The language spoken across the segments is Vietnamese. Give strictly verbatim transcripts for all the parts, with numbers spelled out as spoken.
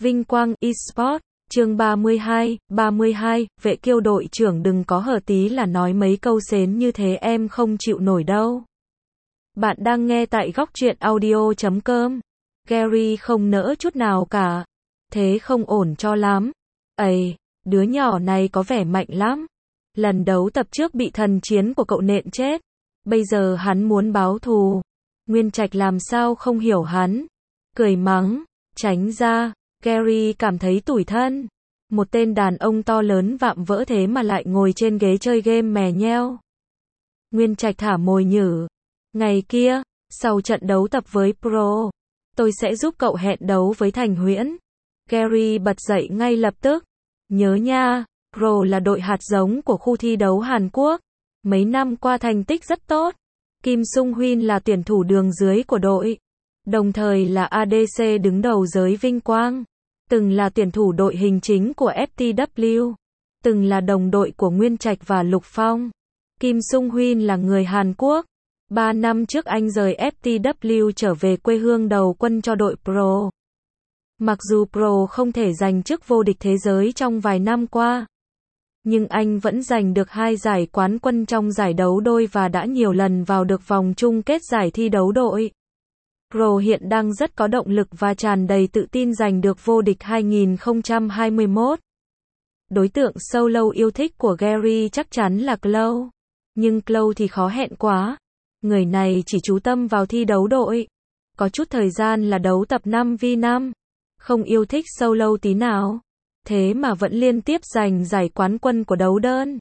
Vinh Quang Esports, chương ba mươi hai, ba mươi hai, Vệ Kiêu đội trưởng đừng có hở tí là nói mấy câu xến như thế em không chịu nổi đâu. Bạn đang nghe tại góc truyện audio chấm com. Gary không nỡ chút nào cả. Thế không ổn cho lắm. Ây, đứa nhỏ này có vẻ mạnh lắm. Lần đấu tập trước bị thần chiến của cậu nện chết. Bây giờ hắn muốn báo thù. Nguyên Trạch làm sao không hiểu hắn. Cười mắng, tránh ra. Gary cảm thấy tủi thân. Một tên đàn ông to lớn vạm vỡ thế mà lại ngồi trên ghế chơi game mè nheo. Nguyên Trạch thả mồi nhử. Ngày kia, sau trận đấu tập với Pro, tôi sẽ giúp cậu hẹn đấu với Thành Huyễn. Gary bật dậy ngay lập tức. Nhớ nha, Pro là đội hạt giống của khu thi đấu Hàn Quốc. Mấy năm qua thành tích rất tốt. Kim Sung Huyên là tuyển thủ đường dưới của đội. Đồng thời là a đê xê đứng đầu giới Vinh Quang. Từng là tuyển thủ đội hình chính của ép tê vê kép. Từng là đồng đội của Nguyên Trạch và Lục Phong. Kim Sung Huyên là người Hàn Quốc. Ba năm trước anh rời ép tê vê kép trở về quê hương đầu quân cho đội Pro. Mặc dù Pro không thể giành chức vô địch thế giới trong vài năm qua, nhưng anh vẫn giành được hai giải quán quân trong giải đấu đôi và đã nhiều lần vào được vòng chung kết giải thi đấu đội. Pro hiện đang rất có động lực và tràn đầy tự tin giành được vô địch hai không hai mốt. Đối tượng solo yêu thích của Gary chắc chắn là Chloe. Nhưng Chloe thì khó hẹn quá. Người này chỉ chú tâm vào thi đấu đội. Có chút thời gian là đấu tập năm vs năm. Không yêu thích solo tí nào. Thế mà vẫn liên tiếp giành giải quán quân của đấu đơn.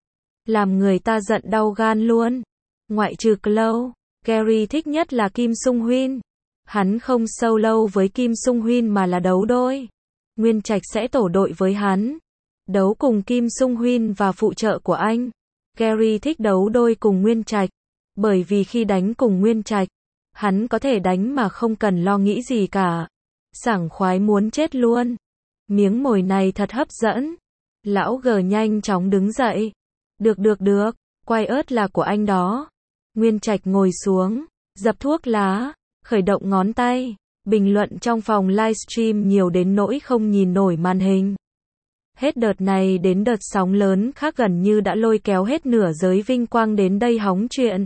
Làm người ta giận đau gan luôn. Ngoại trừ Chloe, Gary thích nhất là Kim Sung Huyên. Hắn không solo với Kim Sung Huyên mà là đấu đôi. Nguyên Trạch sẽ tổ đội với hắn. Đấu cùng Kim Sung Huyên và phụ trợ của anh. Gary thích đấu đôi cùng Nguyên Trạch. Bởi vì khi đánh cùng Nguyên Trạch, hắn có thể đánh mà không cần lo nghĩ gì cả. Sảng khoái muốn chết luôn. Miếng mồi này thật hấp dẫn. Lão G nhanh chóng đứng dậy. Được được được, quay ớt là của anh đó. Nguyên Trạch ngồi xuống, dập thuốc lá, khởi động ngón tay. Bình luận trong phòng livestream nhiều đến nỗi không nhìn nổi màn hình. Hết đợt này đến đợt sóng lớn khác gần như đã lôi kéo hết nửa giới Vinh Quang đến đây hóng chuyện.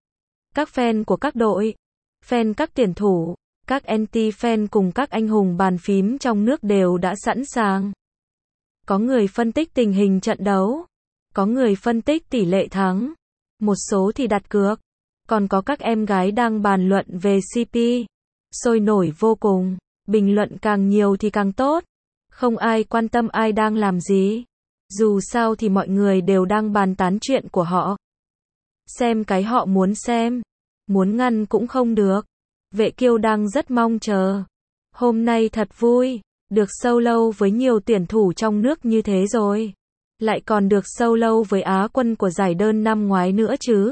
Các fan của các đội, fan các tuyển thủ, các anti-fan cùng các anh hùng bàn phím trong nước đều đã sẵn sàng. Có người phân tích tình hình trận đấu, có người phân tích tỷ lệ thắng, một số thì đặt cược, còn có các em gái đang bàn luận về xê pê. Sôi nổi vô cùng, bình luận càng nhiều thì càng tốt. Không ai quan tâm ai đang làm gì. Dù sao thì mọi người đều đang bàn tán chuyện của họ. Xem cái họ muốn xem. Muốn ngăn cũng không được. Vệ Kiêu đang rất mong chờ. Hôm nay thật vui. Được solo với nhiều tuyển thủ trong nước như thế rồi. Lại còn được solo với Á quân của giải đơn năm ngoái nữa chứ.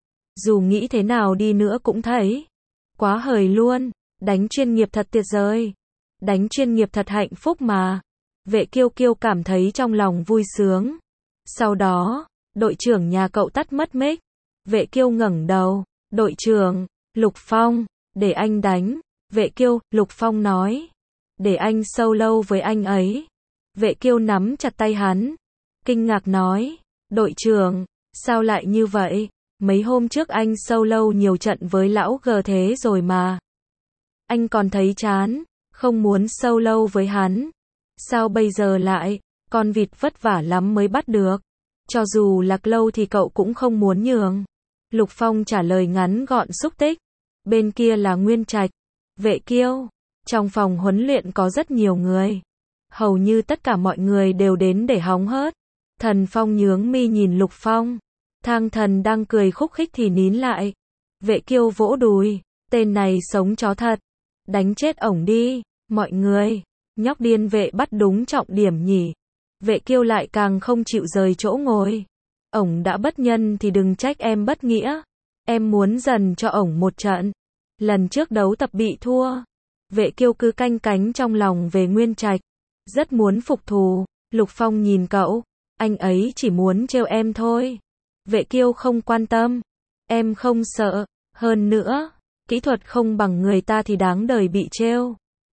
Dù nghĩ thế nào đi nữa cũng thấy. Quá hời luôn. Đánh chuyên nghiệp thật tuyệt vời. Đánh chuyên nghiệp thật hạnh phúc mà. Vệ Kiêu Kiêu cảm thấy trong lòng vui sướng. Sau đó, đội trưởng nhà cậu tắt mất mic. Vệ Kiêu ngẩng đầu. Đội trưởng, Lục Phong, để anh đánh. Vệ Kiêu, Lục Phong nói. Để anh solo với anh ấy. Vệ Kiêu nắm chặt tay hắn. Kinh ngạc nói. Đội trưởng, sao lại như vậy? Mấy hôm trước anh solo nhiều trận với lão G thế rồi mà. Anh còn thấy chán, không muốn solo với hắn. Sao bây giờ lại, con vịt vất vả lắm mới bắt được. Cho dù là Chloe thì cậu cũng không muốn nhường. Lục Phong trả lời ngắn gọn xúc tích. Bên kia là Nguyên Trạch. Vệ Kiêu. Trong phòng huấn luyện có rất nhiều người. Hầu như tất cả mọi người đều đến để hóng hớt. Thần Phong nhướng mi nhìn Lục Phong. Thang Thần đang cười khúc khích thì nín lại. Vệ Kiêu vỗ đùi. Tên này sống chó thật. Đánh chết ổng đi. Mọi người. Nhóc điên vệ bắt đúng trọng điểm nhỉ. Vệ Kiêu lại càng không chịu rời chỗ ngồi. Ổng đã bất nhân thì đừng trách em bất nghĩa. Em muốn dần cho ổng một trận. Lần trước đấu tập bị thua. Vệ Kiêu cứ canh cánh trong lòng về Nguyên Trạch. Rất muốn phục thù. Lục Phong nhìn cậu. Anh ấy chỉ muốn trêu em thôi. Vệ Kiêu không quan tâm. Em không sợ. Hơn nữa, kỹ thuật không bằng người ta thì đáng đời bị trêu.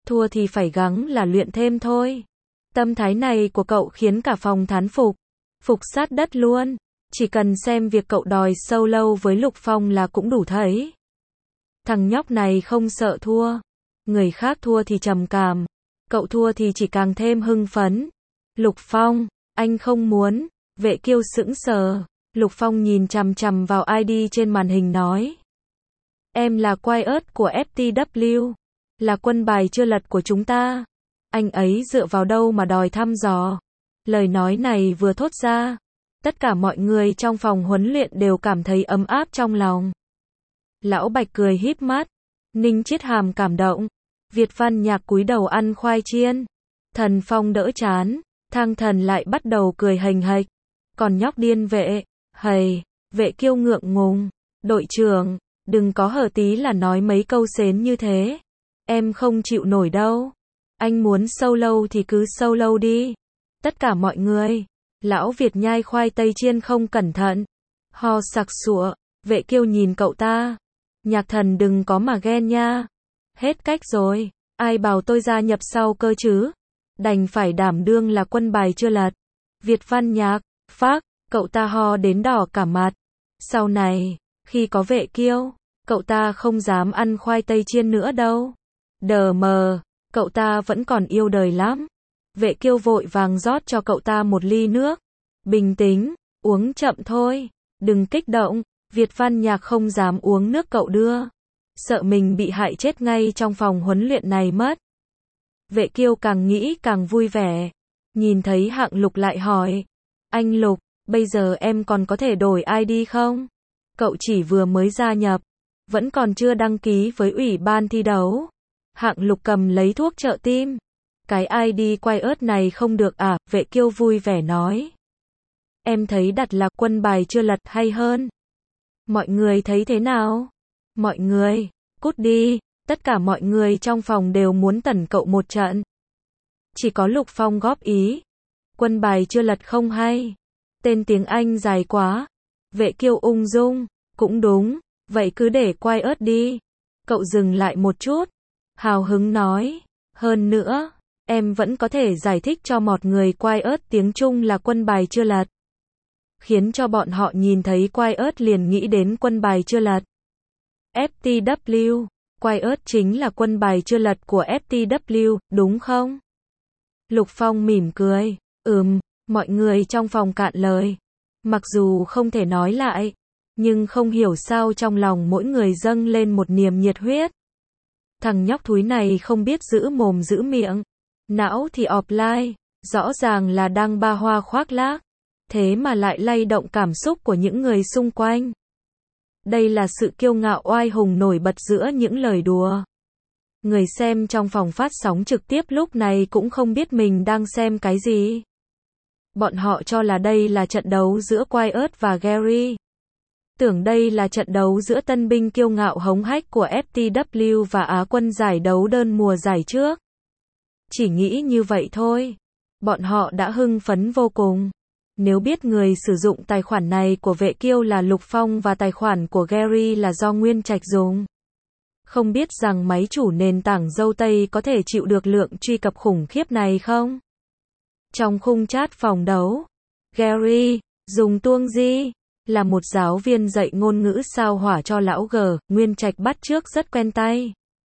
thua thì phải gắng là luyện thêm thôi. Tâm thái này của cậu khiến cả phòng thán phục. Phục sát đất luôn. Chỉ cần xem việc cậu đòi solo với Lục Phong là cũng đủ thấy. Thằng nhóc này không sợ thua. Người khác thua thì trầm cảm. Cậu thua thì chỉ càng thêm hưng phấn. Lục Phong, anh không muốn. Vệ Kiêu sững sờ. Lục Phong nhìn chằm chằm vào i đê trên màn hình nói. Em là Quiet của ép tê vê, là quân bài chưa lật của chúng ta. Anh ấy dựa vào đâu mà đòi thăm dò. Lời nói này vừa thốt ra, tất cả mọi người trong phòng huấn luyện đều cảm thấy ấm áp trong lòng. Lão Bạch cười híp mắt, Ninh Chiết Hàm cảm động, Việt Văn Nhạc cúi đầu ăn khoai chiên. Thần Phong đỡ chán, Thang Thần lại bắt đầu cười hềnh hệch. Còn nhóc điên vệ, hầy, Vệ Kiêu ngượng ngùng, đội trưởng, đừng có hở tí là nói mấy câu sến như thế. Em không chịu nổi đâu. Anh muốn solo thì cứ solo đi. Tất cả mọi người. Lão Việt nhai khoai tây chiên không cẩn thận. Ho sặc sụa. Vệ Kiêu nhìn cậu ta. Nhạc Thần đừng có mà ghen nha. Hết cách rồi. Ai bảo tôi gia nhập sau cơ chứ. Đành phải đảm đương là quân bài chưa lật. Việt Văn Nhạc. Phác. Cậu ta ho đến đỏ cả mặt. Sau này, khi có Vệ Kiêu, cậu ta không dám ăn khoai tây chiên nữa đâu. Đờ mờ. Cậu ta vẫn còn yêu đời lắm. Vệ Kiêu vội vàng rót cho cậu ta một ly nước. Bình tĩnh, uống chậm thôi. Đừng kích động. Việt Văn Nhạc không dám uống nước cậu đưa. Sợ mình bị hại chết ngay trong phòng huấn luyện này mất. Vệ Kiêu càng nghĩ càng vui vẻ. Nhìn thấy Hạng Lục lại hỏi. Anh Lục, bây giờ em còn có thể đổi i đê không? Cậu chỉ vừa mới gia nhập. Vẫn còn chưa đăng ký với ủy ban thi đấu. Hạng Lục cầm lấy thuốc trợ tim. Cái i đê Quiet này không được à? Vệ Kiêu vui vẻ nói. Em thấy đặt là quân bài chưa lật hay hơn. Mọi người thấy thế nào? Mọi người, cút đi. Tất cả mọi người trong phòng đều muốn tẩn cậu một trận. Chỉ có Lục Phong góp ý. Quân bài chưa lật không hay. Tên tiếng Anh dài quá. Vệ Kiêu ung dung. Cũng đúng. Vậy cứ để Quiet đi. Cậu dừng lại một chút. Hào hứng nói. Hơn nữa, em vẫn có thể giải thích cho mọi người Quiet tiếng Trung là quân bài chưa lật. Khiến cho bọn họ nhìn thấy Quiet liền nghĩ đến quân bài chưa lật. ép tê vê, Quiet chính là quân bài chưa lật của ép tê vê, đúng không? Lục Phong mỉm cười. Ừm, mọi người trong phòng cạn lời. Mặc dù không thể nói lại, nhưng không hiểu sao trong lòng mỗi người dâng lên một niềm nhiệt huyết. Thằng nhóc thúi này không biết giữ mồm giữ miệng. Não thì offline, rõ ràng là đang ba hoa khoác lác. Thế mà lại lay động cảm xúc của những người xung quanh. Đây là sự kiêu ngạo oai hùng nổi bật giữa những lời đùa. Người xem trong phòng phát sóng trực tiếp lúc này cũng không biết mình đang xem cái gì. Bọn họ cho là đây là trận đấu giữa Quiet và Gary. Tưởng đây là trận đấu giữa tân binh kiêu ngạo hống hách của ép tê vê và Á quân giải đấu đơn mùa giải trước. Chỉ nghĩ như vậy thôi. Bọn họ đã hưng phấn vô cùng. Nếu biết người sử dụng tài khoản này của Vệ Kiêu là Lục Phong và tài khoản của Gary là do Nguyên Trạch dùng. Không biết rằng máy chủ nền tảng dâu tây có thể chịu được lượng truy cập khủng khiếp này không? Trong khung chat phòng đấu, Gary, dùng tuông di, là một giáo viên dạy ngôn ngữ sao hỏa cho lão G, Nguyên Trạch bắt chước rất quen tay.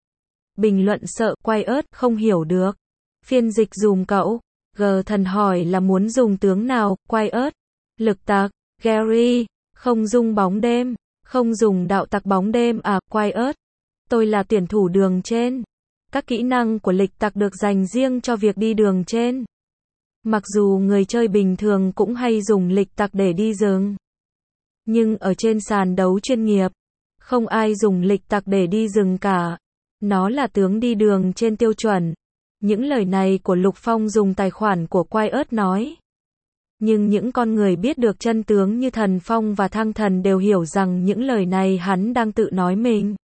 Bình luận sợ, Quiet, không hiểu được. Phiên dịch dùm cậu. G thần hỏi là muốn dùng tướng nào, Quiet. Lực tặc, Gary, không dùng bóng đêm, không dùng đạo tặc bóng đêm à, Quiet. Tôi là tuyển thủ đường trên. Các kỹ năng của lịch tặc được dành riêng cho việc đi đường trên. Mặc dù người chơi bình thường cũng hay dùng lịch tặc để đi rừng. Nhưng ở trên sàn đấu chuyên nghiệp, không ai dùng lịch tặc để đi rừng cả. Nó là tướng đi đường trên tiêu chuẩn. Những lời này của Lục Phong dùng tài khoản của Quiet nói. Nhưng những con người biết được chân tướng như Thần Phong và Thang Thần đều hiểu rằng những lời này hắn đang tự nói mình.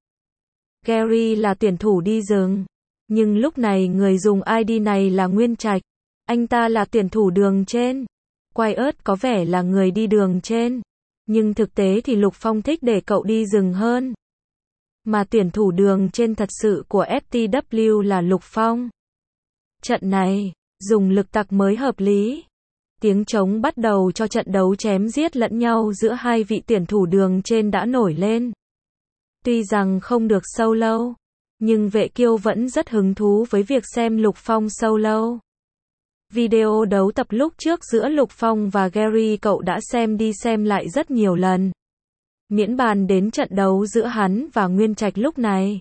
Gary là tuyển thủ đi rừng. Nhưng lúc này người dùng i đê này là Nguyên Trạch. Anh ta là tuyển thủ đường trên. Quiet có vẻ là người đi đường trên. Nhưng thực tế thì Lục Phong thích để cậu đi rừng hơn. Mà tuyển thủ đường trên thật sự của ép tê vê là Lục Phong. Trận này, dùng lực tặc mới hợp lý. Tiếng trống bắt đầu cho trận đấu chém giết lẫn nhau giữa hai vị tuyển thủ đường trên đã nổi lên. Tuy rằng không được solo, nhưng Vệ Kiêu vẫn rất hứng thú với việc xem Lục Phong solo. Video đấu tập lúc trước giữa Lục Phong và Gary cậu đã xem đi xem lại rất nhiều lần. Miễn bàn đến trận đấu giữa hắn và Nguyên Trạch lúc này.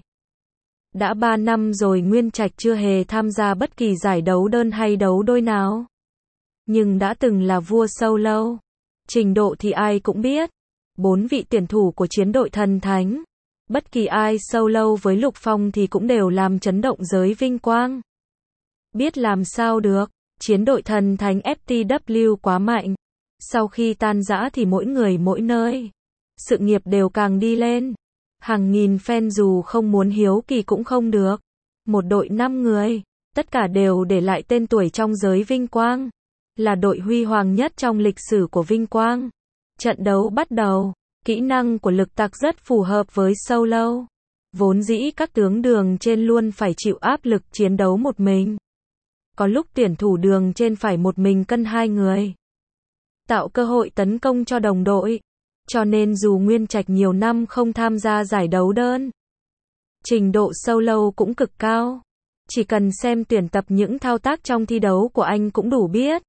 Đã ba năm rồi Nguyên Trạch chưa hề tham gia bất kỳ giải đấu đơn hay đấu đôi nào. Nhưng đã từng là vua solo. Trình độ thì ai cũng biết. Bốn vị tuyển thủ của chiến đội thần thánh. Bất kỳ ai solo với Lục Phong thì cũng đều làm chấn động giới vinh quang. Biết làm sao được, chiến đội thần thánh ép tê vê quá mạnh. Sau khi tan rã thì mỗi người mỗi nơi. Sự nghiệp đều càng đi lên. Hàng nghìn fan dù không muốn hiếu kỳ cũng không được. Một đội năm người, tất cả đều để lại tên tuổi trong giới vinh quang. Là đội huy hoàng nhất trong lịch sử của vinh quang. Trận đấu bắt đầu. Kỹ năng của lực tặc rất phù hợp với solo. Vốn dĩ các tướng đường trên luôn phải chịu áp lực chiến đấu một mình. Có lúc tuyển thủ đường trên phải một mình cân hai người. Tạo cơ hội tấn công cho đồng đội. Cho nên dù Nguyên Trạch nhiều năm không tham gia giải đấu đơn, trình độ solo cũng cực cao. Chỉ cần xem tuyển tập những thao tác trong thi đấu của anh cũng đủ biết.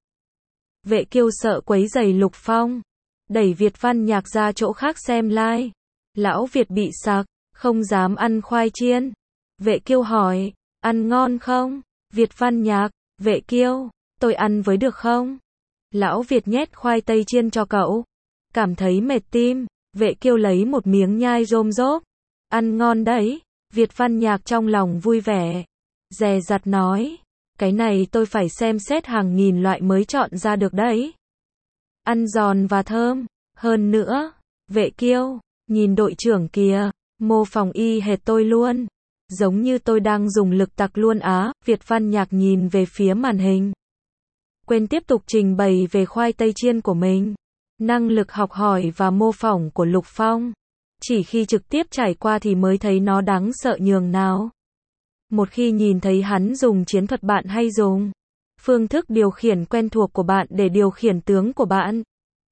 Vệ Kiêu sợ quấy rầy Lục Phong. Đẩy Việt Văn Nhạc ra chỗ khác xem live. Lão Việt bị sặc, không dám ăn khoai chiên. Vệ Kiêu hỏi, ăn ngon không? Việt Văn Nhạc, Vệ Kiêu, tôi ăn với được không? Lão Việt nhét khoai tây chiên cho cậu. Cảm thấy mệt tim, Vệ Kiêu lấy một miếng nhai rôm rốp. Ăn ngon đấy, Việt Văn Nhạc trong lòng vui vẻ. Dè dặt nói, cái này tôi phải xem xét hàng nghìn loại mới chọn ra được đấy. Ăn giòn và thơm, hơn nữa, Vệ Kiêu, nhìn đội trưởng kìa, mô phỏng y hệt tôi luôn. Giống như tôi đang dùng lực tặc luôn á, Việt Văn Nhạc nhìn về phía màn hình. Quên tiếp tục trình bày về khoai tây chiên của mình. Năng lực học hỏi và mô phỏng của Lục Phong. Chỉ khi trực tiếp trải qua thì mới thấy nó đáng sợ nhường nào. Một khi nhìn thấy hắn dùng chiến thuật bạn hay dùng phương thức điều khiển quen thuộc của bạn để điều khiển tướng của bạn.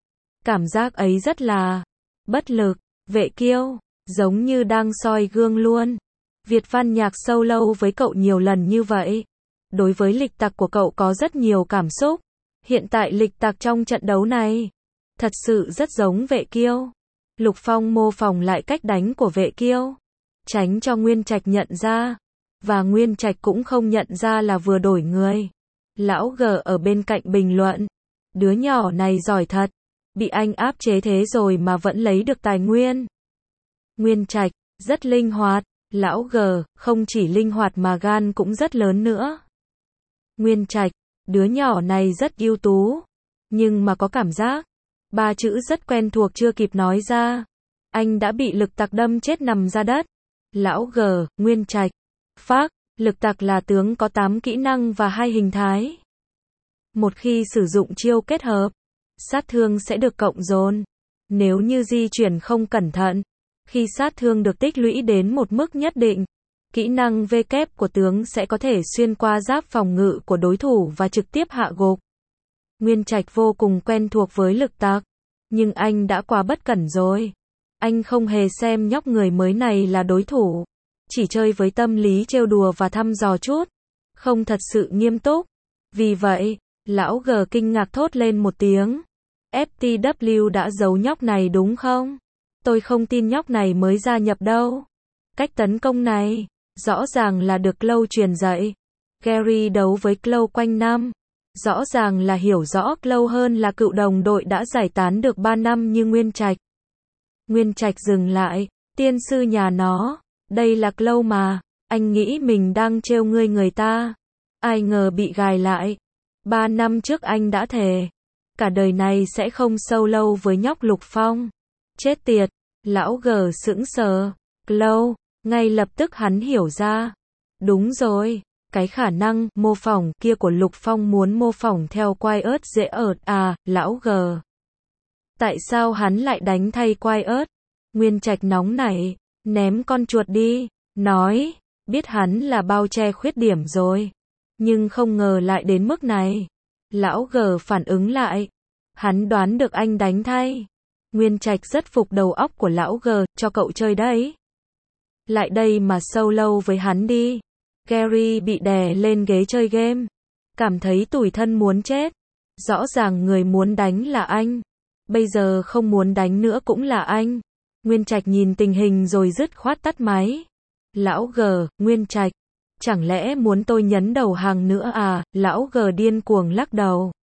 Cảm giác ấy rất là bất lực. Vệ Kiêu, giống như đang soi gương luôn. Việt Văn Nhạc solo với cậu nhiều lần như vậy. Đối với lịch tặc của cậu có rất nhiều cảm xúc. Hiện tại lịch tặc trong trận đấu này thật sự rất giống Vệ Kiêu. Lục Phong mô phỏng lại cách đánh của Vệ Kiêu, tránh cho Nguyên Trạch nhận ra. Và Nguyên Trạch cũng không nhận ra là vừa đổi người. Lão G ở bên cạnh bình luận. Đứa nhỏ này giỏi thật. Bị anh áp chế thế rồi mà vẫn lấy được tài nguyên. Nguyên Trạch, rất linh hoạt. Lão G, không chỉ linh hoạt mà gan cũng rất lớn nữa. Nguyên Trạch, đứa nhỏ này rất ưu tú. Nhưng mà có cảm giác. Ba chữ rất quen thuộc chưa kịp nói ra. Anh đã bị lực tặc đâm chết nằm ra đất. Lão G, Nguyên Trạch. Phác, lực tặc là tướng có tám kỹ năng và hai hình thái. Một khi sử dụng chiêu kết hợp, sát thương sẽ được cộng dồn. Nếu như di chuyển không cẩn thận, khi sát thương được tích lũy đến một mức nhất định, kỹ năng V kép của tướng sẽ có thể xuyên qua giáp phòng ngự của đối thủ và trực tiếp hạ gục. Nguyên Trạch vô cùng quen thuộc với lực tặc, nhưng anh đã quá bất cẩn rồi. Anh không hề xem nhóc người mới này là đối thủ, chỉ chơi với tâm lý trêu đùa và thăm dò chút, không thật sự nghiêm túc. Vì vậy, lão G kinh ngạc thốt lên một tiếng. ép tê vê đã giấu nhóc này đúng không? Tôi không tin nhóc này mới gia nhập đâu. Cách tấn công này, rõ ràng là được Clow truyền dạy. Gary đấu với Clow quanh năm. Rõ ràng là hiểu rõ Clow hơn là cựu đồng đội đã giải tán được ba năm như Nguyên Trạch. Nguyên Trạch dừng lại, tiên sư nhà nó, đây là Clow mà, anh nghĩ mình đang trêu ngươi người ta. Ai ngờ bị gài lại. Ba năm trước anh đã thề, cả đời này sẽ không solo với nhóc Lục Phong. Chết tiệt, lão G sững sờ. Clow, ngay lập tức hắn hiểu ra. Đúng rồi. Cái khả năng mô phỏng kia của Lục Phong muốn mô phỏng theo Quiet dễ ợt à, lão G. Tại sao hắn lại đánh thay Quiet? Nguyên Trạch nóng nảy. ném con chuột đi, nói, biết hắn là bao che khuyết điểm rồi. Nhưng không ngờ lại đến mức này. Lão G phản ứng lại. Hắn đoán được anh đánh thay. Nguyên Trạch rất phục đầu óc của lão G, cho cậu chơi đấy. Lại đây mà solo với hắn đi. Gary bị đè lên ghế chơi game. Cảm thấy tủi thân muốn chết. Rõ ràng người muốn đánh là anh. Bây giờ không muốn đánh nữa cũng là anh. Nguyên Trạch nhìn tình hình rồi dứt khoát tắt máy. Lão G, Nguyên Trạch. Chẳng lẽ muốn tôi nhấn đầu hàng nữa à? Lão G điên cuồng lắc đầu.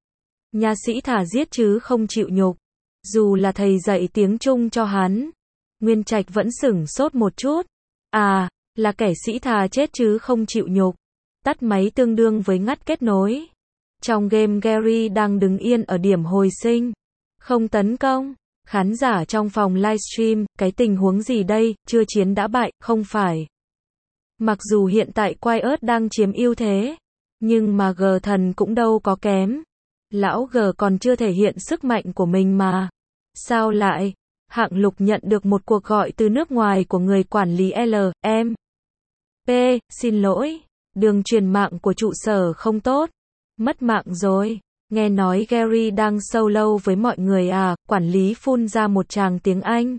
Nha sĩ thà giết chứ không chịu nhục. Dù là thầy dạy tiếng Trung cho hắn. Nguyên Trạch vẫn sửng sốt một chút. À, là kẻ sĩ thà chết chứ không chịu nhục. Tắt máy tương đương với ngắt kết nối. Trong game Gary đang đứng yên ở điểm hồi sinh. Không tấn công. Khán giả trong phòng livestream, cái tình huống gì đây, chưa chiến đã bại, không phải. Mặc dù hiện tại Quiet đang chiếm ưu thế. Nhưng mà G thần cũng đâu có kém. Lão G còn chưa thể hiện sức mạnh của mình mà. Sao lại? Hạng Lục nhận được một cuộc gọi từ nước ngoài của người quản lý L, M. P, xin lỗi. Đường truyền mạng của trụ sở không tốt. Mất mạng rồi. Nghe nói Gary đang solo với mọi người à, quản lý phun ra một tràng tiếng Anh.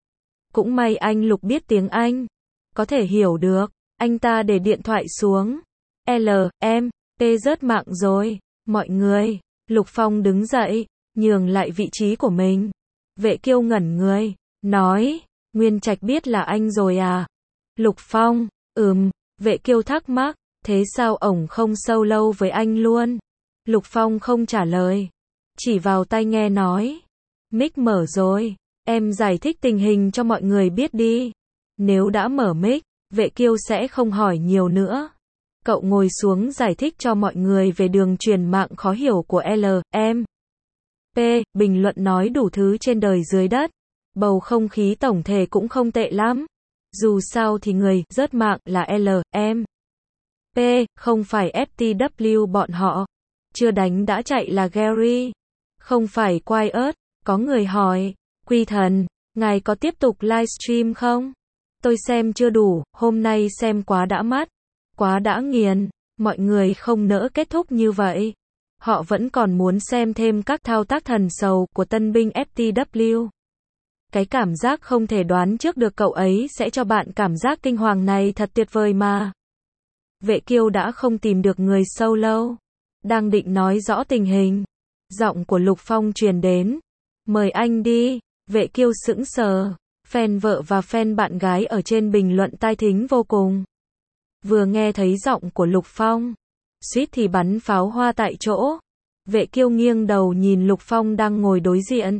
Cũng may anh Lục biết tiếng Anh. Có thể hiểu được. Anh ta để điện thoại xuống. L, M, P rớt mạng rồi. Mọi người. Lục Phong đứng dậy, nhường lại vị trí của mình. Vệ Kiêu ngẩn người, nói, Nguyên Trạch biết là anh rồi à? Lục Phong, ừm, Vệ Kiêu thắc mắc, thế sao ổng không solo với anh luôn? Lục Phong không trả lời, chỉ vào tai nghe nói, mic mở rồi, em giải thích tình hình cho mọi người biết đi. Nếu đã mở mic, Vệ Kiêu sẽ không hỏi nhiều nữa. Cậu ngồi xuống giải thích cho mọi người về đường truyền mạng khó hiểu của L, M. P, bình luận nói đủ thứ trên đời dưới đất. Bầu không khí tổng thể cũng không tệ lắm. Dù sao thì người rớt mạng là L, M. P, không phải F T W bọn họ. Chưa đánh đã chạy là Gary. Không phải Quiet. Có người hỏi, Quy Thần, ngài có tiếp tục livestream không? Tôi xem chưa đủ, hôm nay xem quá đã mắt. Quá đã nghiền, mọi người không nỡ kết thúc như vậy. Họ vẫn còn muốn xem thêm các thao tác thần sầu của tân binh F T W. Cái cảm giác không thể đoán trước được cậu ấy sẽ cho bạn cảm giác kinh hoàng này thật tuyệt vời mà. Vệ Kiêu đã không tìm được người solo. Đang định nói rõ tình hình. Giọng của Lục Phong truyền đến. Mời anh đi. Vệ Kiêu sững sờ. Fan vợ và fan bạn gái ở trên bình luận tai thính vô cùng. Vừa nghe thấy giọng của Lục Phong, suýt thì bắn pháo hoa tại chỗ. Vệ Kiêu nghiêng đầu nhìn Lục Phong đang ngồi đối diện.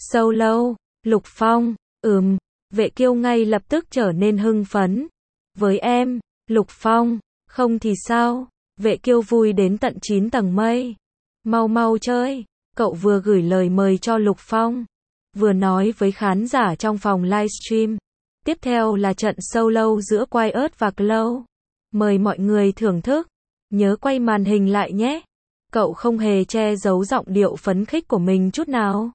Solo, Lục Phong, ừm, Vệ Kiêu ngay lập tức trở nên hưng phấn. Với em, Lục Phong, không thì sao? Vệ Kiêu vui đến tận chín tầng mây. Mau mau chơi, cậu vừa gửi lời mời cho Lục Phong, vừa nói với khán giả trong phòng livestream. Tiếp theo là trận solo giữa Quiet và Glow. Mời mọi người thưởng thức. Nhớ quay màn hình lại nhé. Cậu không hề che giấu giọng điệu phấn khích của mình chút nào.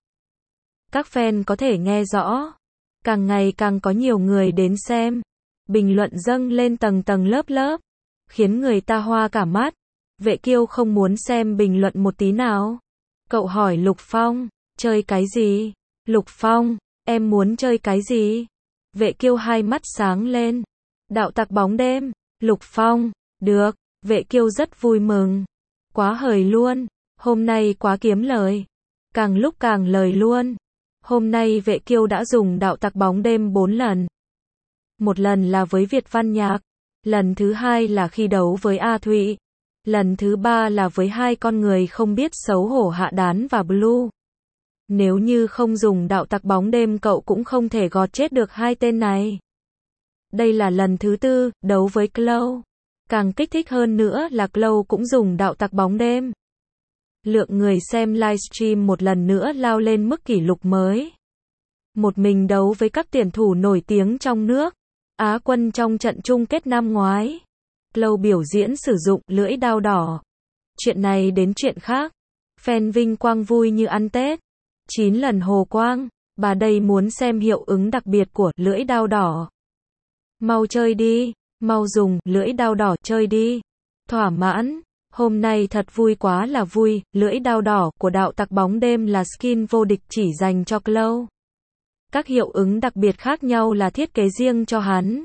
Các fan có thể nghe rõ. Càng ngày càng có nhiều người đến xem. Bình luận dâng lên tầng tầng lớp lớp. Khiến người ta hoa cả mắt. Vệ Kiêu không muốn xem bình luận một tí nào. Cậu hỏi Lục Phong, chơi cái gì? Lục Phong, em muốn chơi cái gì? Vệ Kiêu hai mắt sáng lên. Đạo tặc bóng đêm. Lục Phong, được. Vệ Kiêu rất vui mừng. Quá hời luôn. Hôm nay quá kiếm lời. Càng lúc càng lời luôn. Hôm nay Vệ Kiêu đã dùng đạo tặc bóng đêm bốn lần. Một lần là với Việt Văn Nhạc. Lần thứ hai là khi đấu với A Thụy. Lần thứ ba là với hai con người không biết xấu hổ Hạ Đán và Blue. Nếu như không dùng đạo tặc bóng đêm cậu cũng không thể gọt chết được hai tên này. Đây là lần thứ tư, đấu với Glow. Càng kích thích hơn nữa là Glow cũng dùng đạo tặc bóng đêm. Lượng người xem livestream một lần nữa lao lên mức kỷ lục mới. Một mình đấu với các tuyển thủ nổi tiếng trong nước. Á quân trong trận chung kết năm ngoái. Glow biểu diễn sử dụng lưỡi đao đỏ. Chuyện này đến chuyện khác. Fan vinh quang vui như ăn Tết. chín lần hồ quang. Bà đây muốn xem hiệu ứng đặc biệt của lưỡi đao đỏ. Mau chơi đi, mau dùng lưỡi dao đỏ chơi đi. Thỏa mãn, hôm nay thật vui quá là vui, lưỡi dao đỏ của đạo tặc bóng đêm là skin vô địch chỉ dành cho Chloe. Các hiệu ứng đặc biệt khác nhau là thiết kế riêng cho hắn.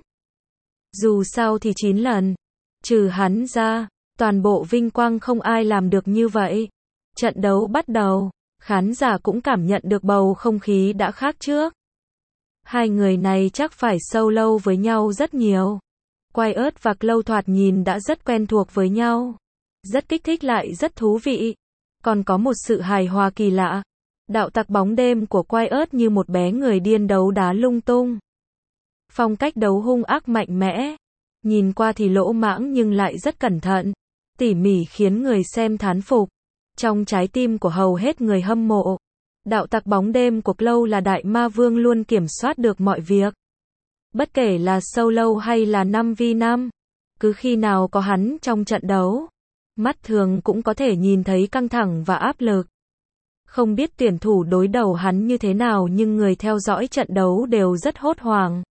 Dù sao thì chín lần, trừ hắn ra, toàn bộ vinh quang không ai làm được như vậy. Trận đấu bắt đầu, khán giả cũng cảm nhận được bầu không khí đã khác trước. Hai người này chắc phải solo với nhau rất nhiều. Wyatt và Chloe thoạt nhìn đã rất quen thuộc với nhau. Rất kích thích lại rất thú vị. Còn có một sự hài hòa kỳ lạ. Đạo tặc bóng đêm của Wyatt như một bé người điên đấu đá lung tung. Phong cách đấu hung ác mạnh mẽ. Nhìn qua thì lỗ mãng nhưng lại rất cẩn thận. Tỉ mỉ khiến người xem thán phục. Trong trái tim của hầu hết người hâm mộ, đạo tặc bóng đêm của Chloe là đại ma vương luôn kiểm soát được mọi việc. Bất kể là solo hay là năm v năm, cứ khi nào có hắn trong trận đấu, mắt thường cũng có thể nhìn thấy căng thẳng và áp lực. Không biết tuyển thủ đối đầu hắn như thế nào nhưng người theo dõi trận đấu đều rất hốt hoảng.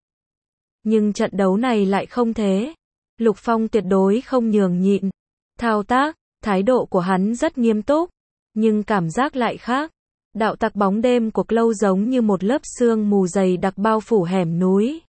Nhưng trận đấu này lại không thế. Lục Phong tuyệt đối không nhường nhịn. Thao tác, thái độ của hắn rất nghiêm túc, nhưng cảm giác lại khác. Đạo tặc bóng đêm của Chloe giống như một lớp sương mù dày đặc bao phủ hẻm núi.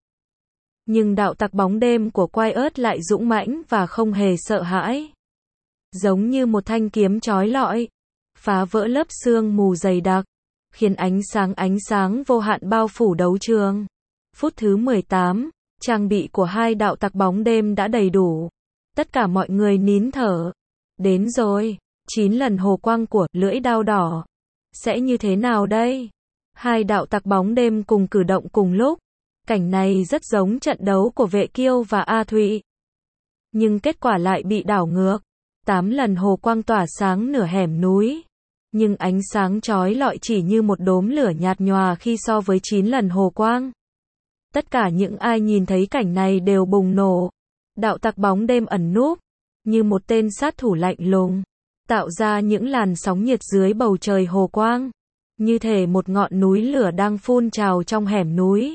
Nhưng đạo tặc bóng đêm của Wyatt lại dũng mãnh và không hề sợ hãi. Giống như một thanh kiếm chói lọi, phá vỡ lớp sương mù dày đặc, khiến ánh sáng ánh sáng vô hạn bao phủ đấu trường. Phút thứ mười tám, trang bị của hai đạo tặc bóng đêm đã đầy đủ. Tất cả mọi người nín thở. Đến rồi, chín lần hồ quang của lưỡi dao đỏ. Sẽ như thế nào đây? Hai đạo tặc bóng đêm cùng cử động cùng lúc. Cảnh này rất giống trận đấu của Vệ Kiêu và A Thụy. Nhưng kết quả lại bị đảo ngược. Tám lần hồ quang tỏa sáng nửa hẻm núi. Nhưng ánh sáng chói lọi chỉ như một đốm lửa nhạt nhòa khi so với chín lần hồ quang. Tất cả những ai nhìn thấy cảnh này đều bùng nổ. Đạo tặc bóng đêm ẩn núp, như một tên sát thủ lạnh lùng, tạo ra những làn sóng nhiệt dưới bầu trời hồ quang, như thể một ngọn núi lửa đang phun trào trong hẻm núi.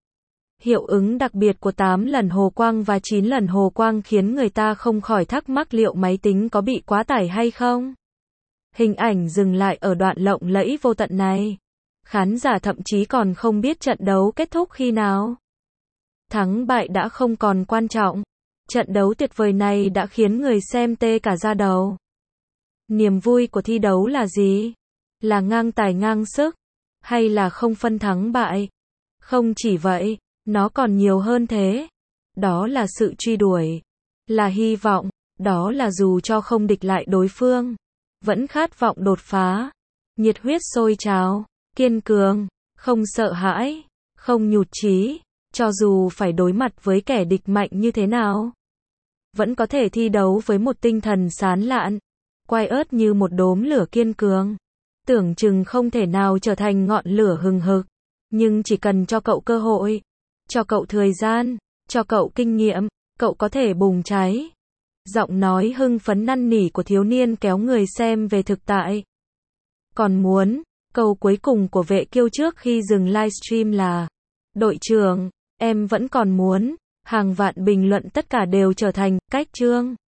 Hiệu ứng đặc biệt của tám lần hồ quang và chín lần hồ quang khiến người ta không khỏi thắc mắc liệu máy tính có bị quá tải hay không. Hình ảnh dừng lại ở đoạn lộng lẫy vô tận này. Khán giả thậm chí còn không biết trận đấu kết thúc khi nào. Thắng bại đã không còn quan trọng. Trận đấu tuyệt vời này đã khiến người xem tê cả da đầu. Niềm vui của thi đấu là gì? Là ngang tài ngang sức? Hay là không phân thắng bại? Không chỉ vậy, nó còn nhiều hơn thế. Đó là sự truy đuổi. Là hy vọng. Đó là dù cho không địch lại đối phương, vẫn khát vọng đột phá. Nhiệt huyết sôi trào. Kiên cường. Không sợ hãi. Không nhụt chí. Cho dù phải đối mặt với kẻ địch mạnh như thế nào, vẫn có thể thi đấu với một tinh thần sán lạn. Wyatt như một đốm lửa kiên cường. Tưởng chừng không thể nào trở thành ngọn lửa hừng hực. Nhưng chỉ cần cho cậu cơ hội, cho cậu thời gian, cho cậu kinh nghiệm, cậu có thể bùng cháy. Giọng nói hưng phấn năn nỉ của thiếu niên kéo người xem về thực tại. Còn muốn, câu cuối cùng của Vệ Kiêu trước khi dừng livestream là: đội trưởng, em vẫn còn muốn. Hàng vạn bình luận tất cả đều trở thành cách chương.